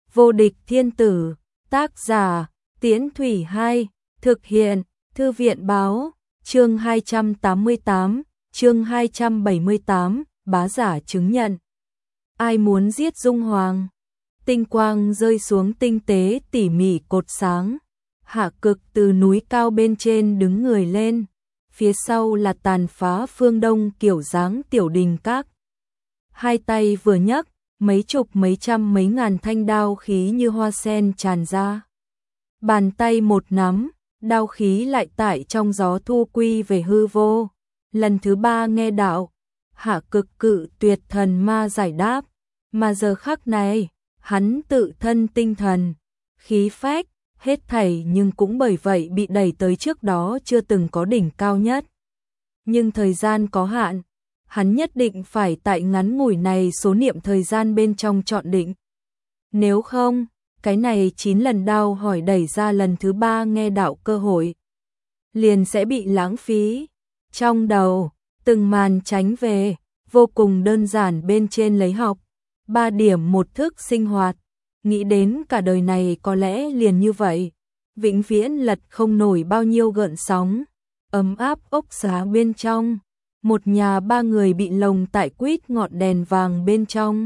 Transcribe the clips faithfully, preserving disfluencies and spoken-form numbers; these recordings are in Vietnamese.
Vô địch thiên tử, tác giả, Tiễn Thủy Hai, thực hiện, Thư viện báo, chương hai trăm tám mươi tám, chương hai trăm bảy mươi tám, bá giả chứng nhận. Ai muốn giết Dung Hoàng? Tinh quang rơi xuống tinh tế tỉ mỉ cột sáng. Hạ Cực từ núi cao bên trên đứng người lên. Phía sau là tàn phá phương đông kiểu dáng tiểu đình các. Hai tay vừa nhấc, mấy chục mấy trăm mấy ngàn thanh đao khí như hoa sen tràn ra. Bàn tay một nắm, đao khí lại tại trong gió thu quy về hư vô. Lần thứ ba nghe đạo, Hạ Cực cự tuyệt thần ma giải đáp, mà giờ khắc này, hắn tự thân tinh thần, khí phách, hết thảy nhưng cũng bởi vậy bị đẩy tới trước đó chưa từng có đỉnh cao nhất. Nhưng thời gian có hạn, hắn nhất định phải tại ngắn ngủi này số niệm thời gian bên trong chọn định. Nếu không, cái này chín lần đao hỏi đẩy ra lần thứ ba nghe đạo cơ hội, liền sẽ bị lãng phí. Trong đầu, từng màn tránh về, vô cùng đơn giản bên trên lấy học, ba điểm một thức sinh hoạt, nghĩ đến cả đời này có lẽ liền như vậy, vĩnh viễn lật không nổi bao nhiêu gợn sóng, ấm áp ốc xá bên trong, một nhà ba người bị lồng tại quýt ngọn đèn vàng bên trong,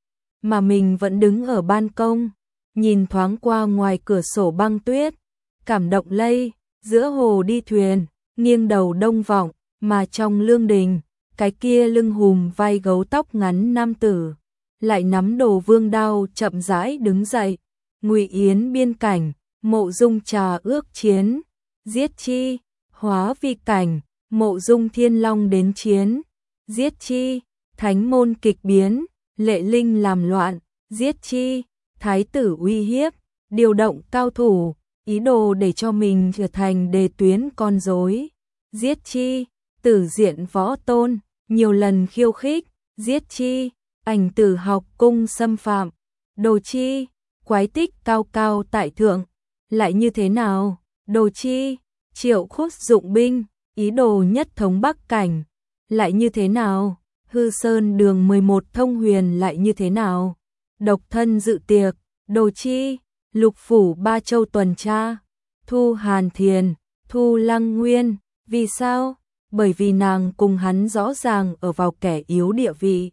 mà mình vẫn đứng ở ban công, nhìn thoáng qua ngoài cửa sổ băng tuyết, cảm động lây, giữa hồ đi thuyền, nghiêng đầu đông vọng, mà trong lương đình, cái kia lưng hùm vai gấu tóc ngắn nam tử, lại nắm đồ vương đao chậm rãi đứng dậy, Ngụy Yến biên cảnh, Mộ Dung trà ước chiến, giết chi, hóa vi cảnh, Mộ Dung thiên long đến chiến, giết chi, thánh môn kịch biến, lệ linh làm loạn, giết chi, thái tử uy hiếp, điều động cao thủ, ý đồ để cho mình trở thành đề tuyến con rối, giết chi, tử diện võ tôn, nhiều lần khiêu khích, giết chi, ảnh tử học cung xâm phạm, đồ chi, quái tích cao cao tại thượng, lại như thế nào, đồ chi, triệu khúc dụng binh, ý đồ nhất thống bắc cảnh, lại như thế nào, hư sơn đường mười một thông huyền lại như thế nào, độc thân dự tiệc, đồ chi, lục phủ ba châu tuần tra, thu hàn thiền, thu lăng nguyên, vì sao? Bởi vì nàng cùng hắn rõ ràng ở vào kẻ yếu địa vị,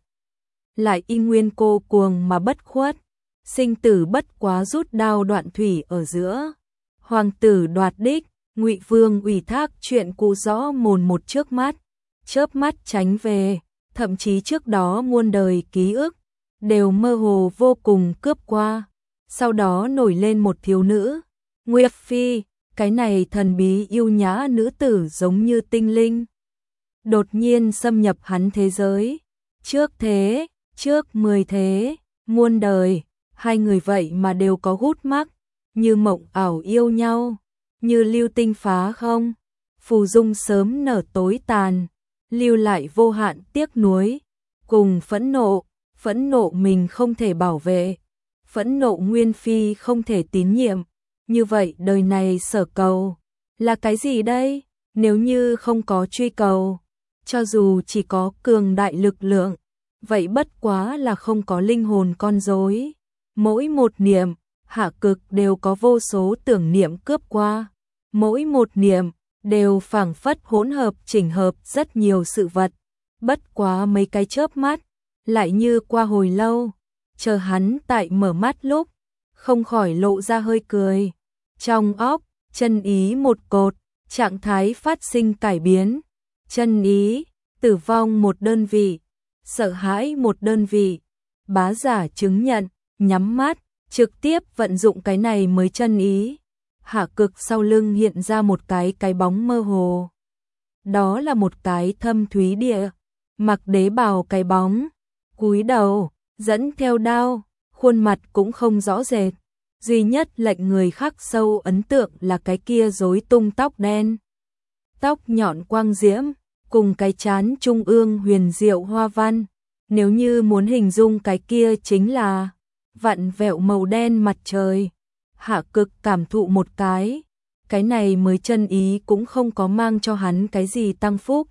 lại y nguyên cô cuồng mà bất khuất, sinh tử bất quá rút đao đoạn thủy ở giữa, hoàng tử đoạt đích, Ngụy Vương ủy thác chuyện cũ rõ mồn một trước mắt, chớp mắt tránh về, thậm chí trước đó muôn đời ký ức đều mơ hồ vô cùng cướp qua, sau đó nổi lên một thiếu nữ, Nguyệt Phi, cái này thần bí yêu nhã nữ tử giống như tinh linh, đột nhiên xâm nhập hắn thế giới, trước thế, trước mười thế, muôn đời, hai người vậy mà đều có gút mắc, như mộng ảo yêu nhau, như lưu tinh phá không, phù dung sớm nở tối tàn, lưu lại vô hạn tiếc nuối, cùng phẫn nộ, phẫn nộ mình không thể bảo vệ, phẫn nộ Nguyên Phi không thể tín nhiệm, như vậy đời này sở cầu, là cái gì đây, nếu như không có truy cầu, cho dù chỉ có cường đại lực lượng, vậy bất quá là không có linh hồn con rối. Mỗi một niệm, Hạ Cực đều có vô số tưởng niệm cướp qua. Mỗi một niệm, đều phảng phất hỗn hợp chỉnh hợp rất nhiều sự vật. Bất quá mấy cái chớp mắt, lại như qua hồi lâu. Chờ hắn tại mở mắt lúc, không khỏi lộ ra hơi cười. Trong óc, chân ý một cột, trạng thái phát sinh cải biến. Chân ý, tử vong một đơn vị, sợ hãi một đơn vị, bá giả chứng nhận, nhắm mắt, trực tiếp vận dụng cái này mới chân ý. Hạ Cực sau lưng hiện ra một cái cái bóng mơ hồ. Đó là một cái thâm thúy địa, mặc đế bào cái bóng, cúi đầu, dẫn theo đao, khuôn mặt cũng không rõ rệt. Duy nhất lệnh người khắc sâu ấn tượng là cái kia rối tung tóc đen. Tóc nhọn quang diễm, cùng cái chán trung ương huyền diệu hoa văn, nếu như muốn hình dung cái kia chính là vặn vẹo màu đen mặt trời. Hạ Cực cảm thụ một cái, cái này mới chân ý cũng không có mang cho hắn cái gì tăng phúc.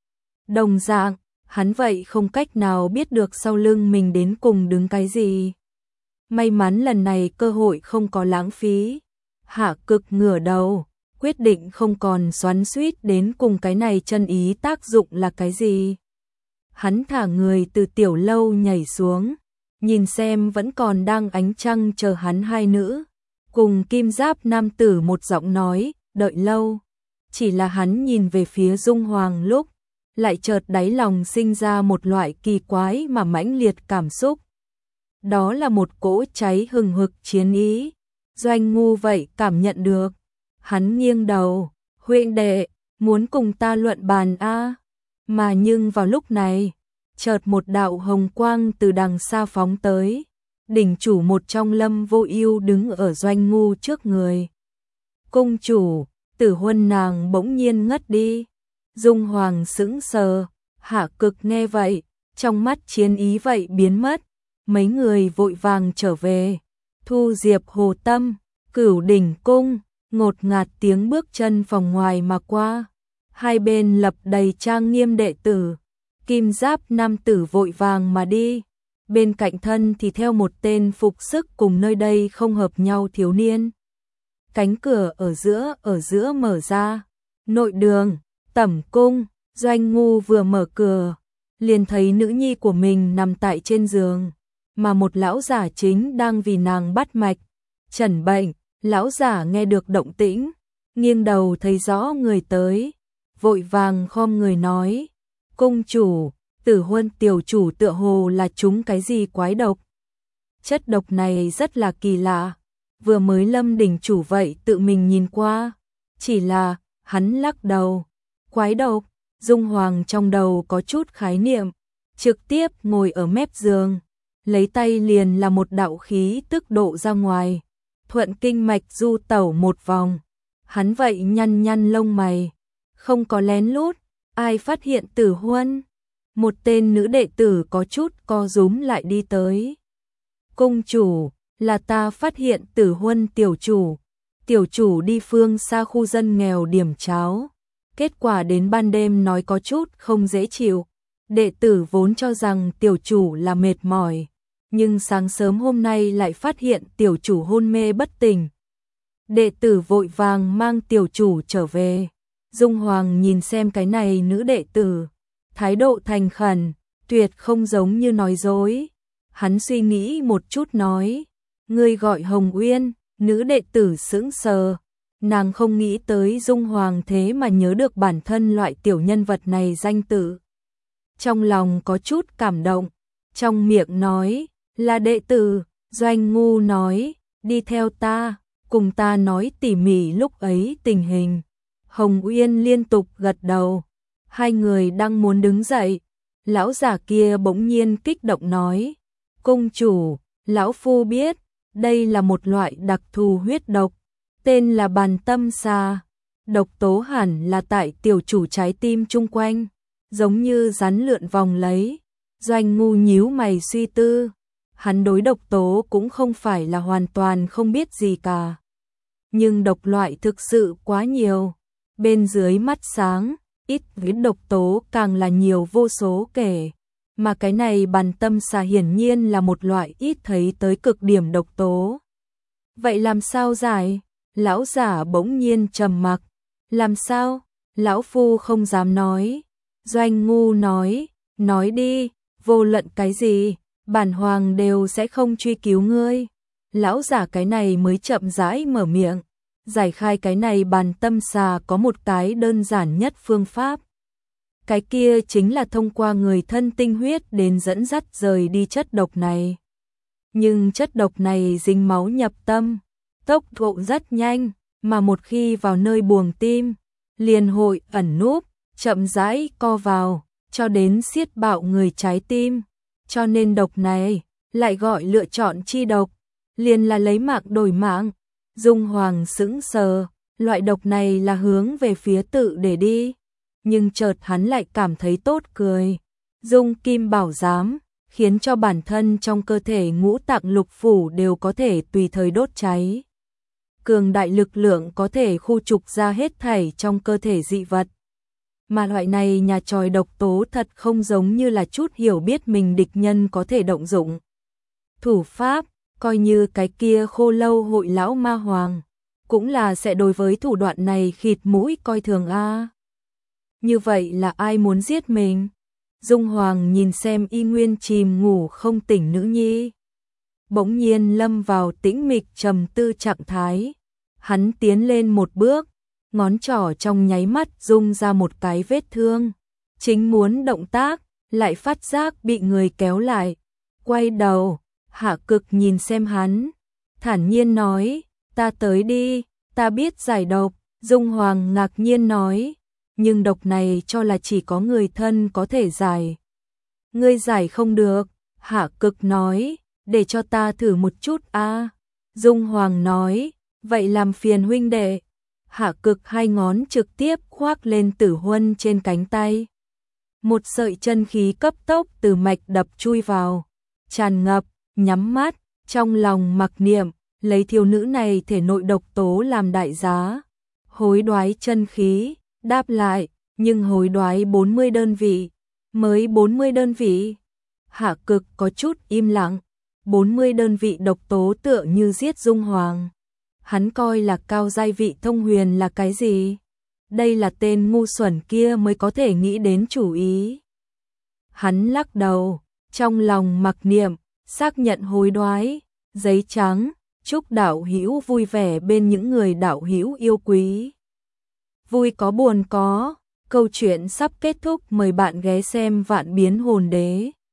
Đồng dạng, hắn vậy không cách nào biết được sau lưng mình đến cùng đứng cái gì. May mắn lần này cơ hội không có lãng phí. Hạ Cực ngửa đầu, quyết định không còn xoắn xuýt đến cùng cái này chân ý tác dụng là cái gì. Hắn thả người từ tiểu lâu nhảy xuống, nhìn xem vẫn còn đang ánh trăng chờ hắn hai nữ. Cùng kim giáp nam tử một giọng nói, đợi lâu. Chỉ là hắn nhìn về phía Dung Hoàng lúc, lại chợt đáy lòng sinh ra một loại kỳ quái mà mãnh liệt cảm xúc. Đó là một cỗ cháy hừng hực chiến ý. Doanh Ngu vậy cảm nhận được. Hắn nghiêng đầu, huynh đệ, muốn cùng ta luận bàn a? Mà nhưng vào lúc này, chợt một đạo hồng quang từ đằng xa phóng tới. Đỉnh chủ một trong Lâm Vô Ưu đứng ở Doanh Ngu trước người. Cung chủ, Tử Huân nàng bỗng nhiên ngất đi. Dung Hoàng sững sờ, Hạ Cực nghe vậy, trong mắt chiến ý vậy biến mất. Mấy người vội vàng trở về. Thu Diệp Hồ Tâm, Cửu Đỉnh Cung, ngột ngạt tiếng bước chân phòng ngoài mà qua. Hai bên lập đầy trang nghiêm đệ tử. Kim giáp nam tử vội vàng mà đi. Bên cạnh thân thì theo một tên phục sức cùng nơi đây không hợp nhau thiếu niên. Cánh cửa ở giữa ở giữa mở ra. Nội đường, tẩm cung, Doanh Ngu vừa mở cửa, liền thấy nữ nhi của mình nằm tại trên giường, mà một lão giả chính đang vì nàng bắt mạch, chẩn bệnh. Lão giả nghe được động tĩnh, nghiêng đầu thấy rõ người tới, vội vàng khom người nói: "Cung chủ, Tử Huân tiểu chủ tựa hồ là trúng cái gì quái độc. Chất độc này rất là kỳ lạ, vừa mới Lâm đỉnh chủ vậy tự mình nhìn qua, chỉ là hắn lắc đầu. Quái độc?" Dung Hoàng trong đầu có chút khái niệm, trực tiếp ngồi ở mép giường, lấy tay liền là một đạo khí tức độ ra ngoài, thuận kinh mạch du tẩu một vòng. Hắn vậy nhăn nhăn lông mày, không có lén lút, ai phát hiện Tử Huân? Một tên nữ đệ tử có chút co rúm lại đi tới. "Cung chủ, là ta phát hiện Tử Huân tiểu chủ. Tiểu chủ đi phương xa khu dân nghèo điểm cháo. Kết quả đến ban đêm nói có chút không dễ chịu. Đệ tử vốn cho rằng tiểu chủ là mệt mỏi, nhưng sáng sớm hôm nay lại phát hiện tiểu chủ hôn mê bất tỉnh. Đệ tử vội vàng mang tiểu chủ trở về." Dung Hoàng nhìn xem cái này nữ đệ tử, thái độ thành khẩn, tuyệt không giống như nói dối. Hắn suy nghĩ một chút nói: "Ngươi gọi Hồng Uyên." Nữ đệ tử sững sờ, nàng không nghĩ tới Dung Hoàng thế mà nhớ được bản thân loại tiểu nhân vật này danh tự. Trong lòng có chút cảm động, trong miệng nói: "Là đệ tử." Doanh Ngu nói: "Đi theo ta, cùng ta nói tỉ mỉ lúc ấy tình hình." Hồng Uyên liên tục gật đầu. Hai người đang muốn đứng dậy, lão giả kia bỗng nhiên kích động nói: "Cung chủ, lão phu biết, đây là một loại đặc thù huyết độc, tên là Bàn Tâm Xà. Độc tố hẳn là tại tiểu chủ trái tim chung quanh, giống như rắn lượn vòng lấy." Doanh Ngu nhíu mày suy tư, hắn đối độc tố cũng không phải là hoàn toàn không biết gì cả. Nhưng độc loại thực sự quá nhiều, bên dưới mắt sáng, ít với độc tố càng là nhiều vô số kể. Mà cái này Bàn Tâm Xà hiển nhiên là một loại ít thấy tới cực điểm độc tố. Vậy làm sao giải? Lão giả bỗng nhiên trầm mặc. Làm sao? Lão phu không dám nói. Doanh Ngu nói: "Nói đi, vô luận cái gì, bản hoàng đều sẽ không truy cứu ngươi." Lão giả cái này mới chậm rãi mở miệng, giải khai cái này Bàn Tâm Xà có một cái đơn giản nhất phương pháp. Cái kia chính là thông qua người thân tinh huyết đến dẫn dắt rời đi chất độc này. Nhưng chất độc này dính máu nhập tâm, tốc độ rất nhanh, mà một khi vào nơi buồng tim, liền hội ẩn núp, chậm rãi co vào, cho đến siết bạo người trái tim. Cho nên độc này lại gọi lựa chọn chi độc, liền là lấy mạng đổi mạng. Dung Hoàng sững sờ, loại độc này là hướng về phía tự để đi. Nhưng chợt hắn lại cảm thấy tốt cười. Dung Kim Bảo Giám, khiến cho bản thân trong cơ thể ngũ tạng lục phủ đều có thể tùy thời đốt cháy. Cường đại lực lượng có thể khu trục ra hết thảy trong cơ thể dị vật. Mà loại này nhà tròi độc tố thật không giống như là chút hiểu biết mình địch nhân có thể động dụng. Thủ pháp, coi như cái kia Khô Lâu hội lão ma hoàng, cũng là sẽ đối với thủ đoạn này khịt mũi coi thường a. Như vậy là ai muốn giết mình? Dung Hoàng nhìn xem y nguyên chìm ngủ không tỉnh nữ nhi. Bỗng nhiên lâm vào tĩnh mịch trầm tư trạng thái. Hắn tiến lên một bước, ngón trỏ trong nháy mắt rung ra một cái vết thương. Chính muốn động tác, lại phát giác bị người kéo lại. Quay đầu, Hạ Cực nhìn xem hắn, thản nhiên nói, ta tới đi, ta biết giải độc. Dung Hoàng ngạc nhiên nói, nhưng độc này cho là chỉ có người thân có thể giải. Ngươi giải không được, Hạ Cực nói, để cho ta thử một chút a. Dung Hoàng nói, vậy làm phiền huynh đệ. Hạ Cực hai ngón trực tiếp khoác lên Tử Huân trên cánh tay. Một sợi chân khí cấp tốc từ mạch đập chui vào, tràn ngập, nhắm mắt, trong lòng mặc niệm, lấy thiếu nữ này thể nội độc tố làm đại giá. Hối đoái chân khí, đáp lại, nhưng hối đoái bốn mươi đơn vị, mới bốn mươi đơn vị. Hạ Cực có chút im lặng, bốn mươi đơn vị độc tố tựa như giết Dung Hoàng. Hắn coi là cao giai vị thông huyền là cái gì? Đây là tên ngu xuẩn kia mới có thể nghĩ đến chủ ý. Hắn lắc đầu, trong lòng mặc niệm, xác nhận hối đoái, giấy trắng, chúc đạo hữu vui vẻ bên những người đạo hữu yêu quý. Vui có buồn có, câu chuyện sắp kết thúc, mời bạn ghé xem Vạn Biến Hồn Đế.